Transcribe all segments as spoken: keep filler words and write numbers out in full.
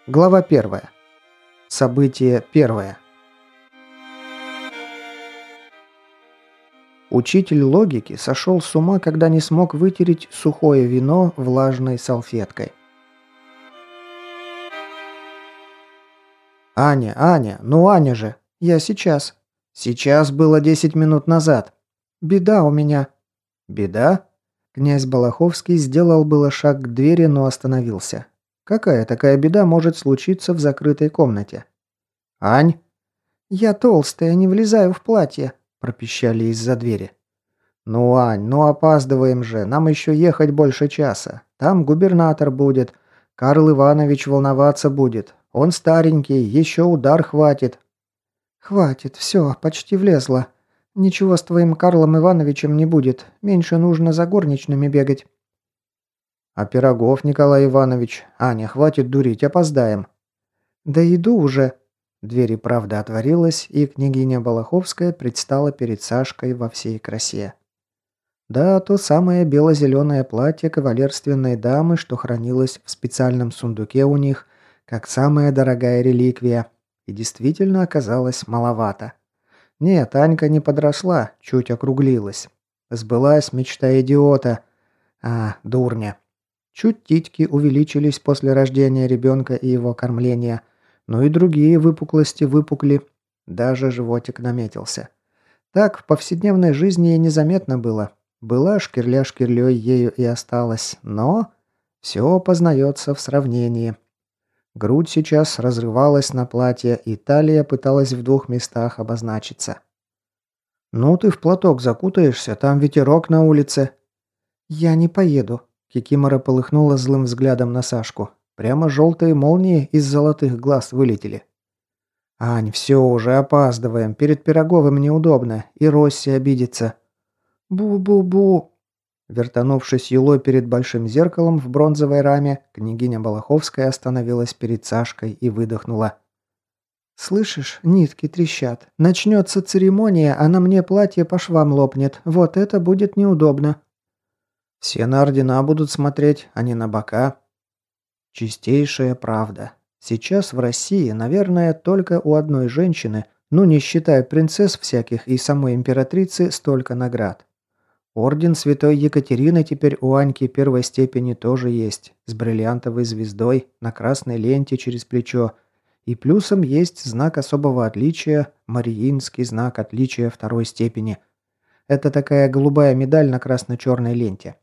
Глава первая. Событие первое. Учитель логики сошел с ума, когда не смог вытереть сухое вино влажной салфеткой. «Аня, Аня, ну Аня же! Я сейчас!» «Сейчас было десять минут назад!» «Беда у меня!» «Беда?» Князь Балаховский сделал было шаг к двери, но остановился. Какая такая беда может случиться в закрытой комнате? «Ань!» «Я толстая, не влезаю в платье», – пропищали из-за двери. «Ну, Ань, ну опаздываем же, нам еще ехать больше часа. Там губернатор будет. Карл Иванович волноваться будет. Он старенький, еще удар хватит». «Хватит, все, почти влезла. Ничего с твоим Карлом Ивановичем не будет. Меньше нужно за горничными бегать». «А пирогов, Николай Иванович? Аня, хватит дурить, опоздаем». «Да иду уже». Дверь и правда отворилась, и княгиня Балаховская предстала перед Сашкой во всей красе. Да, то самое бело-зеленое платье кавалерственной дамы, что хранилось в специальном сундуке у них, как самая дорогая реликвия, и действительно оказалось маловато. Нет, Анька не подросла, чуть округлилась. Сбылась мечта идиота. А, дурня. Чуть титьки увеличились после рождения ребенка и его кормления, но и другие выпуклости выпукли, даже животик наметился. Так в повседневной жизни и незаметно было. Была шкирля шкирлей ею и осталась, но все познается в сравнении. Грудь сейчас разрывалась на платье, и талия пыталась в двух местах обозначиться. «Ну ты в платок закутаешься, там ветерок на улице». «Я не поеду», — Кикимора полыхнула злым взглядом на Сашку. Прямо желтые молнии из золотых глаз вылетели. «Ань, все, уже опаздываем, перед Пироговым неудобно, и Росси обидится». «Бу-бу-бу!» Вертанувшись юлой перед большим зеркалом в бронзовой раме, княгиня Балаховская остановилась перед Сашкой и выдохнула. «Слышишь, нитки трещат. Начнется церемония, а на мне платье по швам лопнет. Вот это будет неудобно». «Все на ордена будут смотреть, а не на бока». Чистейшая правда. Сейчас в России, наверное, только у одной женщины, ну не считая принцесс всяких и самой императрицы, столько наград. Орден Святой Екатерины теперь у Аньки первой степени тоже есть, с бриллиантовой звездой, на красной ленте через плечо. И плюсом есть знак особого отличия, Мариинский знак отличия второй степени. Это такая голубая медаль на красно-черной ленте.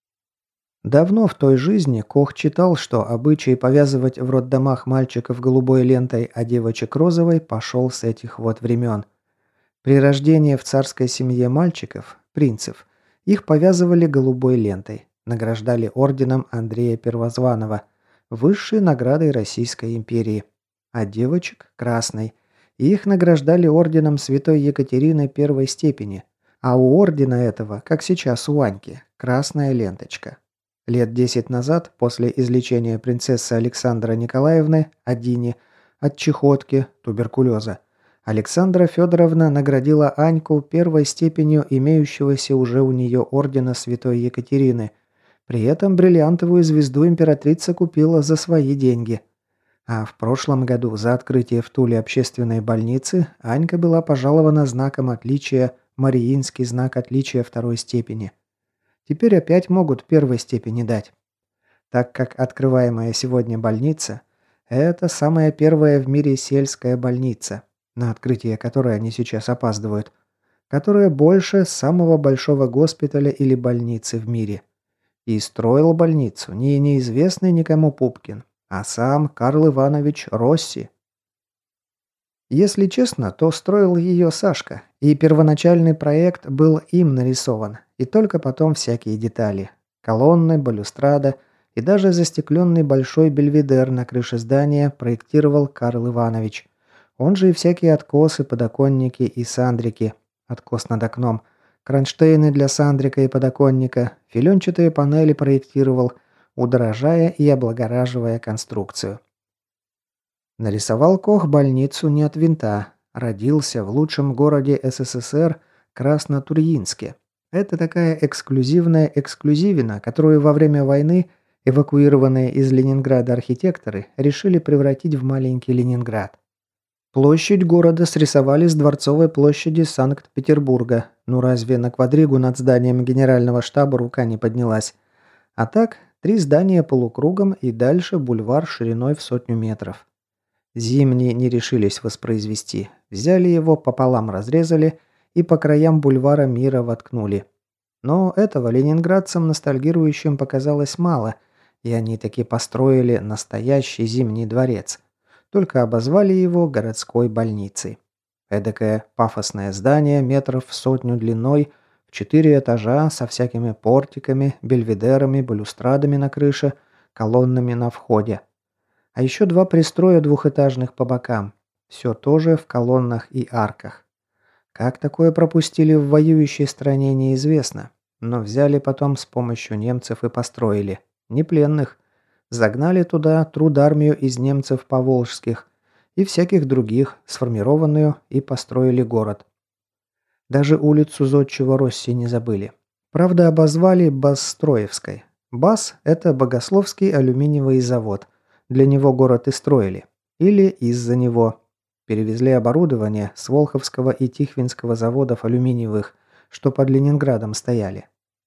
Давно в той жизни Кох читал, что обычай повязывать в роддомах мальчиков голубой лентой, а девочек розовой пошел с этих вот времен. При рождении в царской семье мальчиков, принцев, их повязывали голубой лентой, награждали орденом Андрея Первозванного, высшей наградой Российской империи, а девочек – красной. И их награждали орденом Святой Екатерины первой степени, а у ордена этого, как сейчас у Аньки, красная ленточка. Лет десять назад, после излечения принцессы Александры Николаевны, Адини, от чехотки, туберкулеза, Александра Федоровна наградила Аньку первой степенью имеющегося уже у нее ордена Святой Екатерины. При этом бриллиантовую звезду императрица купила за свои деньги. А в прошлом году за открытие в Туле общественной больницы Анька была пожалована знаком отличия Мариинский знак отличия второй степени. Теперь опять могут первой степени дать. Так как открываемая сегодня больница – это самая первая в мире сельская больница, на открытие которой они сейчас опаздывают, которая больше самого большого госпиталя или больницы в мире. И строил больницу не неизвестный никому Пупкин, а сам Карл Иванович Росси. Если честно, то строил ее Сашка, и первоначальный проект был им нарисован, и только потом всякие детали. Колонны, балюстрада и даже застекленный большой бельведер на крыше здания проектировал Карл Иванович. Он же и всякие откосы, подоконники и сандрики. Откос над окном, кронштейны для сандрика и подоконника, филенчатые панели проектировал, удорожая и облагораживая конструкцию. Нарисовал Кох больницу не от винта. Родился в лучшем городе СССР Краснотурьинске. Это такая эксклюзивная эксклюзивина, которую во время войны Эвакуированные из Ленинграда архитекторы решили превратить в маленький Ленинград. Площадь города срисовали с Дворцовой площади Санкт-Петербурга. Ну разве на квадригу над зданием Генерального штаба рука не поднялась? А так, три здания полукругом и дальше бульвар шириной в сотню метров. Зимний не решились воспроизвести. Взяли его, пополам разрезали и по краям бульвара Мира воткнули. Но этого ленинградцам ностальгирующим показалось мало, и они таки построили настоящий Зимний дворец. Только обозвали его городской больницей. Эдакое пафосное здание метров в сотню длиной, в четыре этажа, со всякими портиками, бельведерами, балюстрадами на крыше, колоннами на входе. А еще два пристроя двухэтажных по бокам. Все тоже в колоннах и арках. Как такое пропустили в воюющей стране, неизвестно. Но взяли потом с помощью немцев и построили. Не пленных. Загнали туда трудармию из немцев поволжских и всяких других, сформированную, и построили город. Даже улицу Зодчего Росси не забыли. Правда, обозвали Басстроевской. Бас – это Богословский алюминиевый завод. Для него город и строили. Или из-за него. Перевезли оборудование с Волховского и Тихвинского заводов алюминиевых, что под Ленинградом стояли.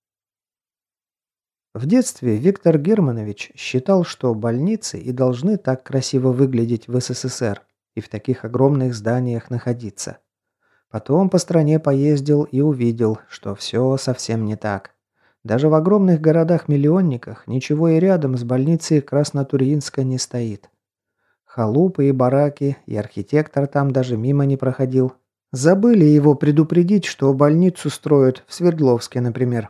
В детстве Виктор Германович считал, что больницы и должны так красиво выглядеть в СССР и в таких огромных зданиях находиться. Потом по стране поездил и увидел, что все совсем не так. Даже в огромных городах-миллионниках ничего и рядом с больницей Краснотурьинска не стоит. Халупы и бараки, и архитектор там даже мимо не проходил. Забыли его предупредить, что больницу строят в Свердловске, например.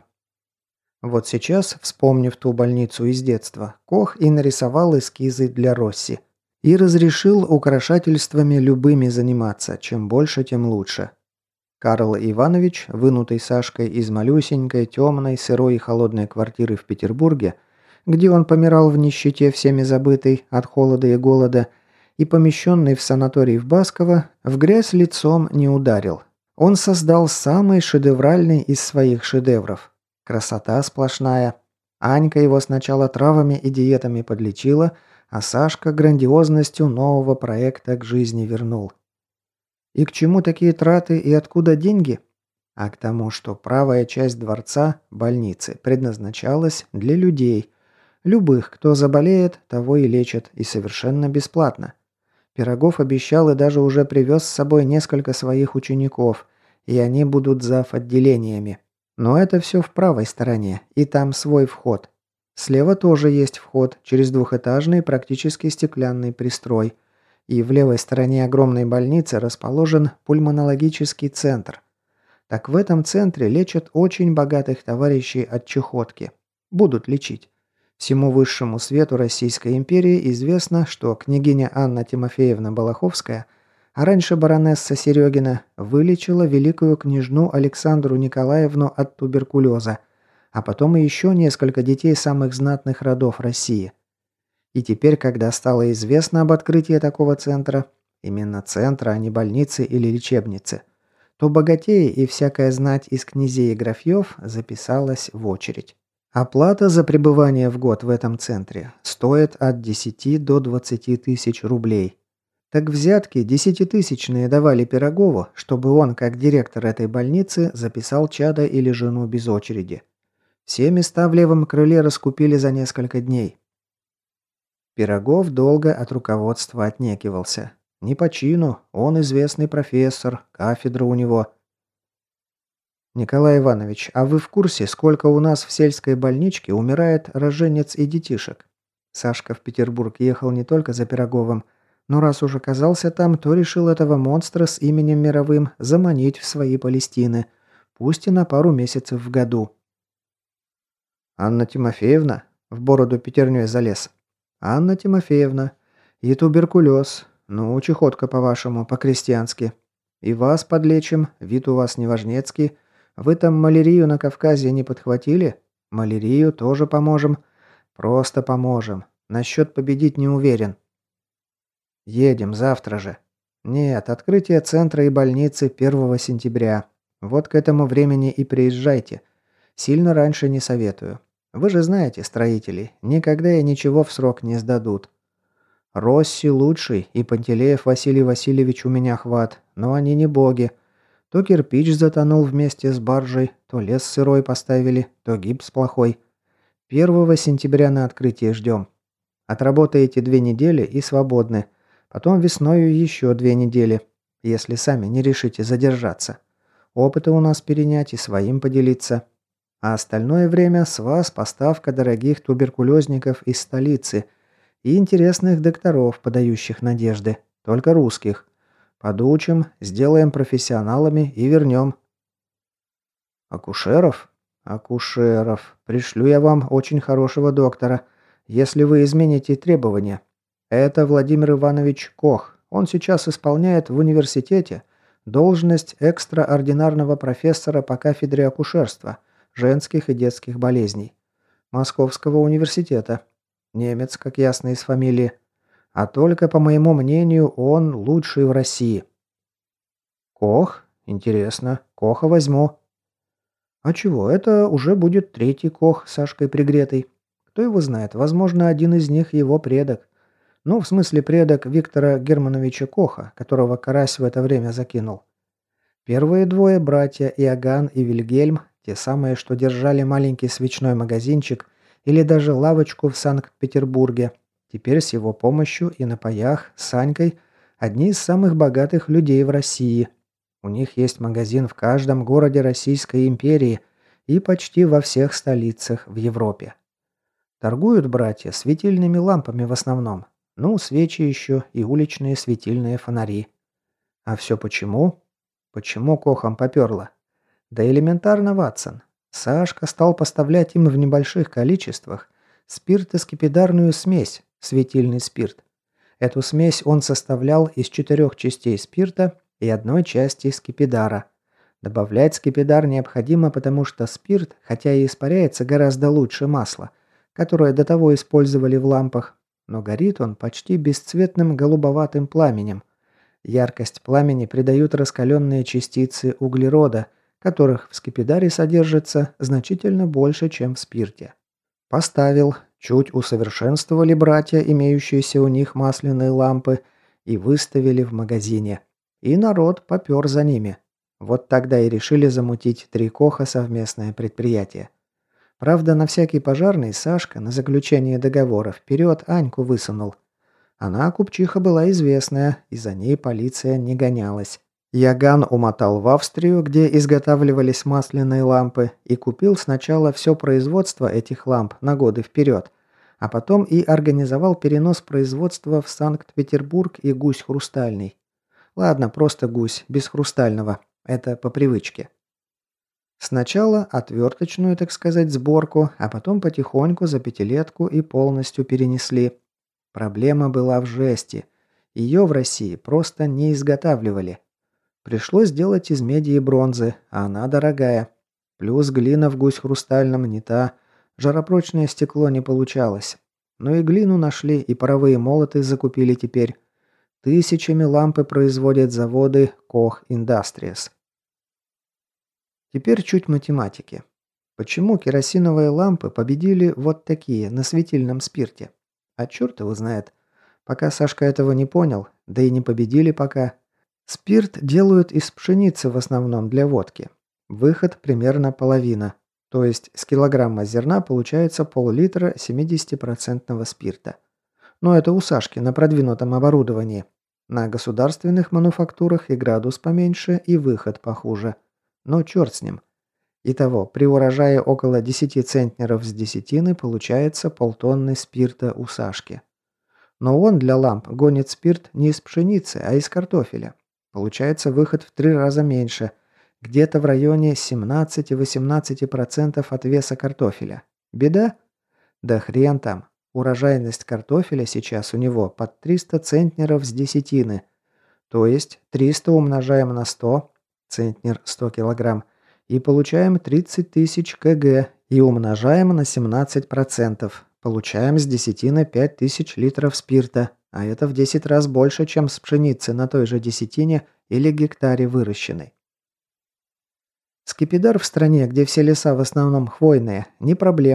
Вот сейчас, вспомнив ту больницу из детства, Кох и нарисовал эскизы для Росси. И разрешил украшательствами любыми заниматься, чем больше, тем лучше. Карл Иванович, вынутый Сашкой из малюсенькой, темной, сырой и холодной квартиры в Петербурге, где он помирал в нищете всеми забытой от холода и голода, и помещенный в санаторий в Басково, в грязь лицом не ударил. Он создал самый шедевральный из своих шедевров. Красота сплошная. Анька его сначала травами и диетами подлечила, а Сашка грандиозностью нового проекта к жизни вернул. И к чему такие траты и откуда деньги? А к тому, что правая часть дворца, больницы, предназначалась для людей. Любых, кто заболеет, того и лечат, и совершенно бесплатно. Пирогов обещал и даже уже привез с собой несколько своих учеников, и они будут зав. Отделениями. Но это все в правой стороне, и там свой вход. Слева тоже есть вход, через двухэтажный практически стеклянный пристрой. И в левой стороне огромной больницы расположен пульмонологический центр. Так в этом центре лечат очень богатых товарищей от чехотки. Будут лечить. Всему высшему свету Российской империи известно, что княгиня Анна Тимофеевна Балаховская, а раньше баронесса Серегина, вылечила великую княжну Александру Николаевну от туберкулеза, а потом и еще несколько детей самых знатных родов России. И теперь, когда стало известно об открытии такого центра, именно центра, а не больницы или лечебницы, то богатеи и всякая знать из князей и графьев записалась в очередь. Оплата за пребывание в год в этом центре стоит от десяти до двадцати тысяч рублей. Так взятки десятитысячные давали Пирогову, чтобы он, как директор этой больницы, записал чада или жену без очереди. Все места в левом крыле раскупили за несколько дней. Пирогов долго от руководства отнекивался. Не по чину, он известный профессор, кафедра у него. «Николай Иванович, а вы в курсе, сколько у нас в сельской больничке умирает роженец и детишек?» Сашка в Петербург ехал не только за Пироговым, но раз уж оказался там, то решил этого монстра с именем мировым заманить в свои Палестины, пусть и на пару месяцев в году. «Анна Тимофеевна?» – в бороду пятерней залез. «Анна Тимофеевна. И туберкулез. Ну, чехотка, по-вашему, по-крестьянски. И вас подлечим, вид у вас неважнецкий. Вы там малярию на Кавказе не подхватили? Малярию тоже поможем. Просто поможем. Насчет победить не уверен. Едем завтра же. Нет, открытие центра и больницы первого сентября. Вот к этому времени и приезжайте. Сильно раньше не советую. Вы же знаете строителей, никогда и ничего в срок не сдадут. Росси лучший, и Пантелеев Василий Васильевич у меня хват, но они не боги. То кирпич затонул вместе с баржей, то лес сырой поставили, то гипс плохой. Первого сентября на открытие ждем. Отработаете две недели и свободны. Потом весною еще две недели, если сами не решите задержаться. Опыта у нас перенять и своим поделиться. А остальное время с вас поставка дорогих туберкулезников из столицы и интересных докторов, подающих надежды, только русских. Подучим, сделаем профессионалами и вернем. Акушеров? Акушеров. Пришлю я вам очень хорошего доктора, если вы измените требования. Это Владимир Иванович Кох. Он сейчас исполняет в университете должность экстраординарного профессора по кафедре акушерства, женских и детских болезней. Московского университета. Немец, как ясно из фамилии. А только, по моему мнению, он лучший в России. Кох? Интересно. Коха возьму. А чего, это уже будет третий Кох с Сашкой Пригретой. Кто его знает, возможно, один из них его предок. Ну, в смысле предок Виктора Германовича Коха, которого Карась в это время закинул. Первые двое, братья Иоганн и Вильгельм, те самые, что держали маленький свечной магазинчик или даже лавочку в Санкт-Петербурге, теперь с его помощью и на паях с Санькой одни из самых богатых людей в России. У них есть магазин в каждом городе Российской империи и почти во всех столицах в Европе. Торгуют братья светильными лампами в основном. Ну, свечи еще и уличные светильные фонари. А все почему? Почему Кохам поперло? Да элементарно, Ватсон. Сашка стал поставлять им в небольших количествах спиртоскипидарную смесь, светильный спирт. Эту смесь он составлял из четырех частей спирта и одной части скипидара. Добавлять скипидар необходимо, потому что спирт, хотя и испаряется гораздо лучше масла, которое до того использовали в лампах, но горит он почти бесцветным голубоватым пламенем. Яркость пламени придают раскаленные частицы углерода, которых в скипидаре содержится значительно больше, чем в спирте. Поставил, чуть усовершенствовали братья имеющиеся у них масляные лампы и выставили в магазине. И народ попер за ними. Вот тогда и решили замутить три Коха совместное предприятие. Правда, на всякий пожарный Сашка на заключение договора вперед Аньку высунул. Она купчиха была известная, и за ней полиция не гонялась. Яган умотал в Австрию, где изготавливались масляные лампы, и купил сначала все производство этих ламп на годы вперед, а потом и организовал перенос производства в Санкт-Петербург и Гусь Хрустальный. Ладно, просто Гусь, без Хрустального. Это по привычке. Сначала отверточную, так сказать, сборку, а потом потихоньку за пятилетку и полностью перенесли. Проблема была в жести. Ее в России просто не изготавливали. Пришлось делать из меди и бронзы, а она дорогая. Плюс глина в Гусь Хрустальном не та, жаропрочное стекло не получалось. Но и глину нашли, и паровые молоты закупили теперь. Тысячами лампы производят заводы Koch Industries. Теперь чуть математики. Почему керосиновые лампы победили вот такие, на светильном спирте? А черт его знает. Пока Сашка этого не понял, да и не победили пока. Спирт делают из пшеницы в основном для водки. Выход примерно половина. То есть с килограмма зерна получается пол-литра семидесятипроцентного спирта. Но это у Сашки на продвинутом оборудовании. На государственных мануфактурах и градус поменьше, и выход похуже. Но черт с ним. Итого, при урожае около десяти центнеров с десятины получается полтонны спирта у Сашки. Но он для ламп гонит спирт не из пшеницы, а из картофеля. Получается выход в три раза меньше, где-то в районе семнадцати-восемнадцати процентов от веса картофеля. Беда? Да хрен там. Урожайность картофеля сейчас у него под триста центнеров с десятины. То есть триста умножаем на сто, центнер сто килограмм, и получаем тридцать тысяч кг, и умножаем на семнадцать процентов. Получаем с десятины пять тысяч литров спирта, а это в десять раз больше, чем с пшеницы на той же десятине или гектаре выращенной. Скипидар в стране, где все леса в основном хвойные, не проблема.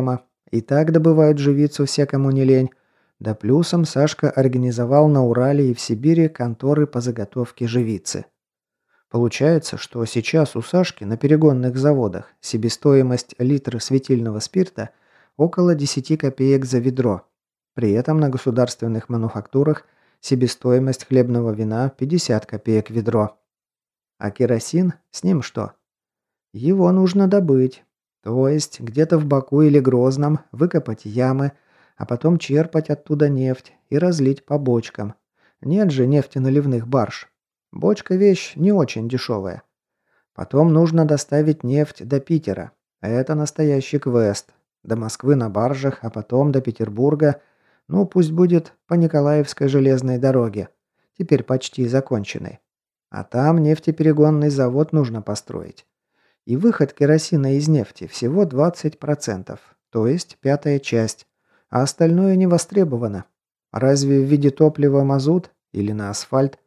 И так добывают живицу все, кому не лень. Да плюсом Сашка организовал на Урале и в Сибири конторы по заготовке живицы. Получается, что сейчас у Сашки на перегонных заводах себестоимость литра светильного спирта около десять копеек за ведро. При этом на государственных мануфактурах себестоимость хлебного вина пятьдесят копеек ведро. А керосин, с ним что? Его нужно добыть. То есть где-то в Баку или Грозном выкопать ямы, а потом черпать оттуда нефть и разлить по бочкам. Нет же нефтеналивных барж. Бочка вещь не очень дешевая. Потом нужно доставить нефть до Питера. Это настоящий квест. До Москвы на баржах, а потом до Петербурга. Ну, пусть будет по Николаевской железной дороге. Теперь почти законченной. А там нефтеперегонный завод нужно построить. И выход керосина из нефти всего двадцать процентов, то есть пятая часть, а остальное не востребовано. Разве в виде топлива мазут или на асфальт?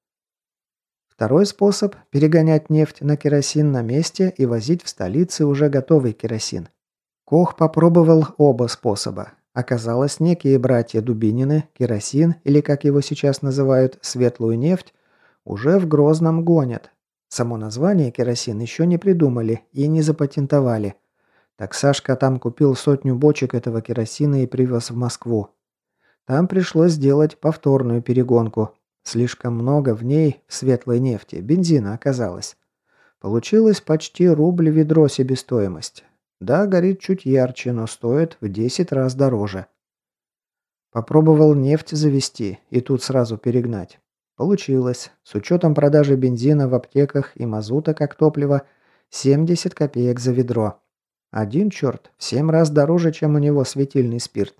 Второй способ – перегонять нефть на керосин на месте и возить в столице уже готовый керосин. Кох попробовал оба способа. Оказалось, некие братья Дубинины керосин, или как его сейчас называют, светлую нефть, уже в Грозном гонят. Само название керосин еще не придумали и не запатентовали. Так Сашка там купил сотню бочек этого керосина и привез в Москву. Там пришлось сделать повторную перегонку. Слишком много в ней, в светлой нефти, бензина оказалось. Получилось почти рубль ведро себестоимость. Да, горит чуть ярче, но стоит в десять раз дороже. Попробовал нефть завести и тут сразу перегнать. Получилось. С учетом продажи бензина в аптеках и мазута как топлива семьдесят копеек за ведро. Один черт, в семь раз дороже, чем у него светильный спирт.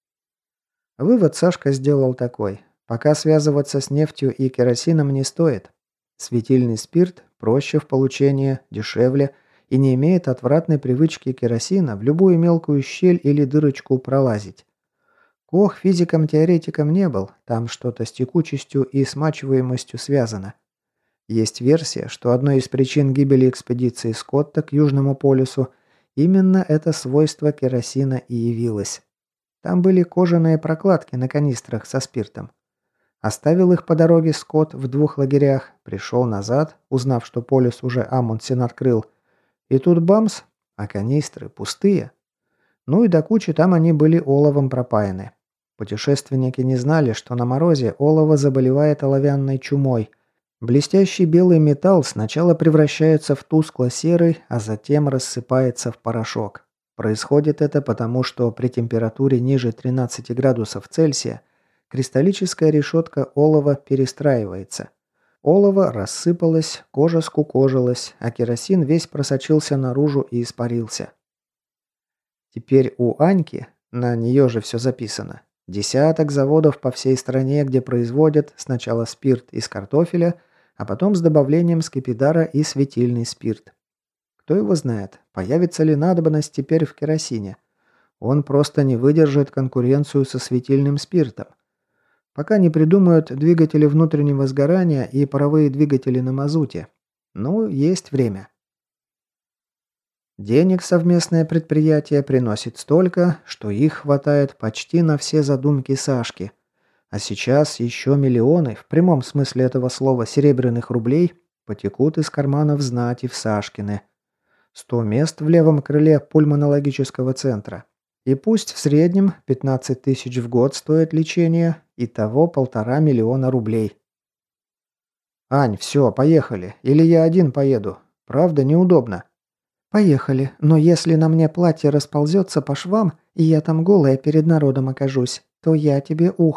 Вывод Сашка сделал такой. Пока связываться с нефтью и керосином не стоит. Светильный спирт проще в получении, дешевле и не имеет отвратной привычки керосина в любую мелкую щель или дырочку пролазить. Кох физиком-теоретиком не был, там что-то с текучестью и смачиваемостью связано. Есть версия, что одной из причин гибели экспедиции Скотта к Южному полюсу именно это свойство керосина и явилось. Там были кожаные прокладки на канистрах со спиртом. Оставил их по дороге Скотт в двух лагерях, пришел назад, узнав, что полюс уже Амундсен открыл. И тут бамс, а канистры пустые. Ну и до кучи там они были оловом пропаяны. Путешественники не знали, что на морозе олово заболевает оловянной чумой. Блестящий белый металл сначала превращается в тускло-серый, а затем рассыпается в порошок. Происходит это потому, что при температуре ниже тринадцати градусов Цельсия кристаллическая решетка олова перестраивается. Олово рассыпалось, кожа скукожилась, а керосин весь просочился наружу и испарился. Теперь у Аньки, на нее же все записано, десяток заводов по всей стране, где производят сначала спирт из картофеля, а потом с добавлением скипидара и светильный спирт. Кто его знает, появится ли надобность теперь в керосине. Он просто не выдержит конкуренцию со светильным спиртом. Пока не придумают двигатели внутреннего сгорания и паровые двигатели на мазуте. Ну, есть время. Денег совместное предприятие приносит столько, что их хватает почти на все задумки Сашки. А сейчас еще миллионы, в прямом смысле этого слова, серебряных рублей потекут из карманов знати в Сашкины. Сто мест в левом крыле пульмонологического центра. И пусть в среднем пятнадцать тысяч в год стоит лечение, итого полтора миллиона рублей. «Ань, все, поехали. Или я один поеду. Правда, неудобно». «Поехали, но если на мне платье расползется по швам, и я там голая перед народом окажусь, то я тебе ухо